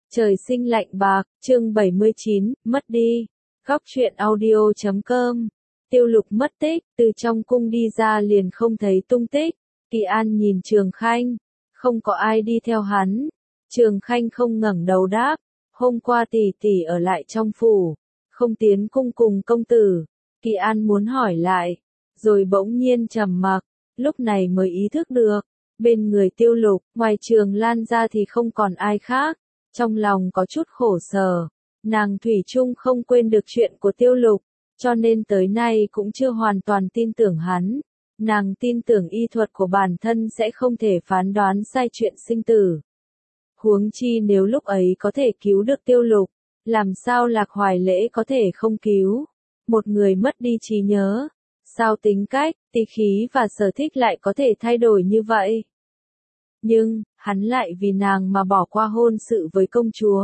Trời sinh lạnh bạc, chương 79, mất đi. Góc truyện audio.com. Tiêu Lục mất tích, từ trong cung đi ra liền không thấy tung tích. Kỳ An nhìn Trường Khanh, không có ai đi theo hắn. Trường Khanh không ngẩng đầu đáp, hôm qua tỷ tỷ ở lại trong phủ, không tiến cung cùng công tử. Kỳ An muốn hỏi lại, rồi bỗng nhiên trầm mặc, lúc này mới ý thức được, bên người Tiêu Lục, ngoài Trường Lan ra thì không còn ai khác. Trong lòng có chút khổ sở, nàng thủy chung không quên được chuyện của Tiêu Lục, cho nên tới nay cũng chưa hoàn toàn tin tưởng hắn. Nàng tin tưởng y thuật của bản thân sẽ không thể phán đoán sai chuyện sinh tử. Huống chi nếu lúc ấy có thể cứu được Tiêu Lục, làm sao Lạc Hoài Lễ có thể không cứu? Một người mất đi trí nhớ, sao tính cách, tý khí và sở thích lại có thể thay đổi như vậy? Nhưng, hắn lại vì nàng mà bỏ qua hôn sự với công chúa.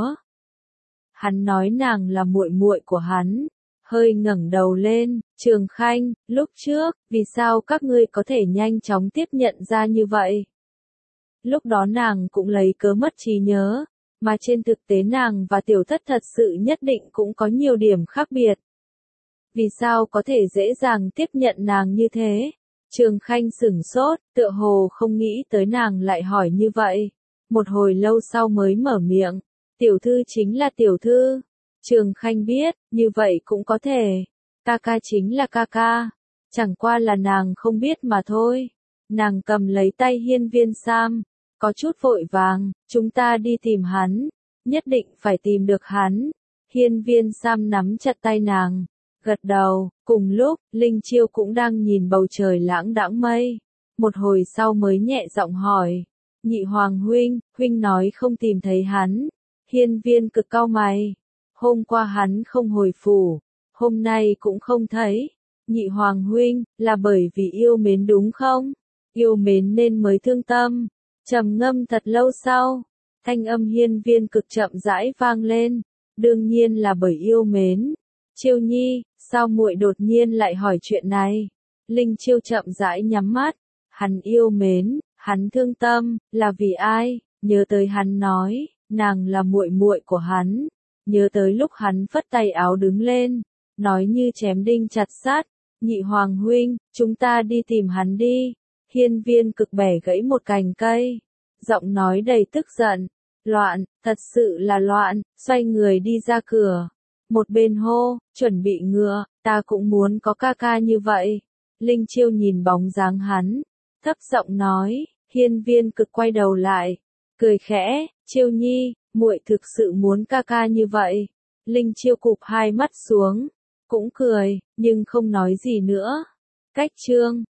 Hắn nói nàng là muội muội của hắn, hơi ngẩng đầu lên, Trường Khanh, lúc trước, vì sao các ngươi có thể nhanh chóng tiếp nhận ra như vậy? Lúc đó nàng cũng lấy cớ mất trí nhớ, mà trên thực tế nàng và Tiểu Thất thật sự nhất định cũng có nhiều điểm khác biệt. Vì sao có thể dễ dàng tiếp nhận nàng như thế? Trường Khanh sửng sốt, tựa hồ không nghĩ tới nàng lại hỏi như vậy. Một hồi lâu sau mới mở miệng, tiểu thư chính là tiểu thư. Trường Khanh biết, như vậy cũng có thể. Ca ca chính là ca ca. Chẳng qua là nàng không biết mà thôi. Nàng cầm lấy tay Hiên Viên Sam, có chút vội vàng, chúng ta đi tìm hắn. Nhất định phải tìm được hắn. Hiên Viên Sam nắm chặt tay nàng, gật đầu. Cùng lúc, Linh Chiêu cũng đang nhìn bầu trời lãng đãng mây. Một hồi sau mới nhẹ giọng hỏi, Nhị Hoàng huynh, huynh nói không tìm thấy hắn. Hiên Viên Cực cau mày, hôm qua hắn không hồi phủ, hôm nay cũng không thấy. Nhị Hoàng huynh, là bởi vì yêu mến đúng không? Yêu mến nên mới thương tâm. Trầm ngâm thật lâu sau, thanh âm Hiên Viên Cực chậm rãi vang lên, đương nhiên là bởi yêu mến. Chiêu Nhi, sao muội đột nhiên lại hỏi chuyện này? Linh Chiêu chậm rãi nhắm mắt, hắn yêu mến, hắn thương tâm, là vì ai? Nhớ tới hắn nói, nàng là muội muội của hắn. Nhớ tới lúc hắn phất tay áo đứng lên, nói như chém đinh chặt sắt, Nhị Hoàng huynh, chúng ta đi tìm hắn đi. Hiên Viên Cực bẻ gãy một cành cây, giọng nói đầy tức giận, loạn, thật sự là loạn, xoay người đi ra cửa. Một bên hô, chuẩn bị ngựa, ta cũng muốn có ca ca như vậy. Linh Chiêu nhìn bóng dáng hắn, thấp giọng nói. Hiên Viên Cực quay đầu lại, cười khẽ, Chiêu Nhi, muội thực sự muốn ca ca như vậy. Linh Chiêu cụp hai mắt xuống, cũng cười, nhưng không nói gì nữa. Cách chương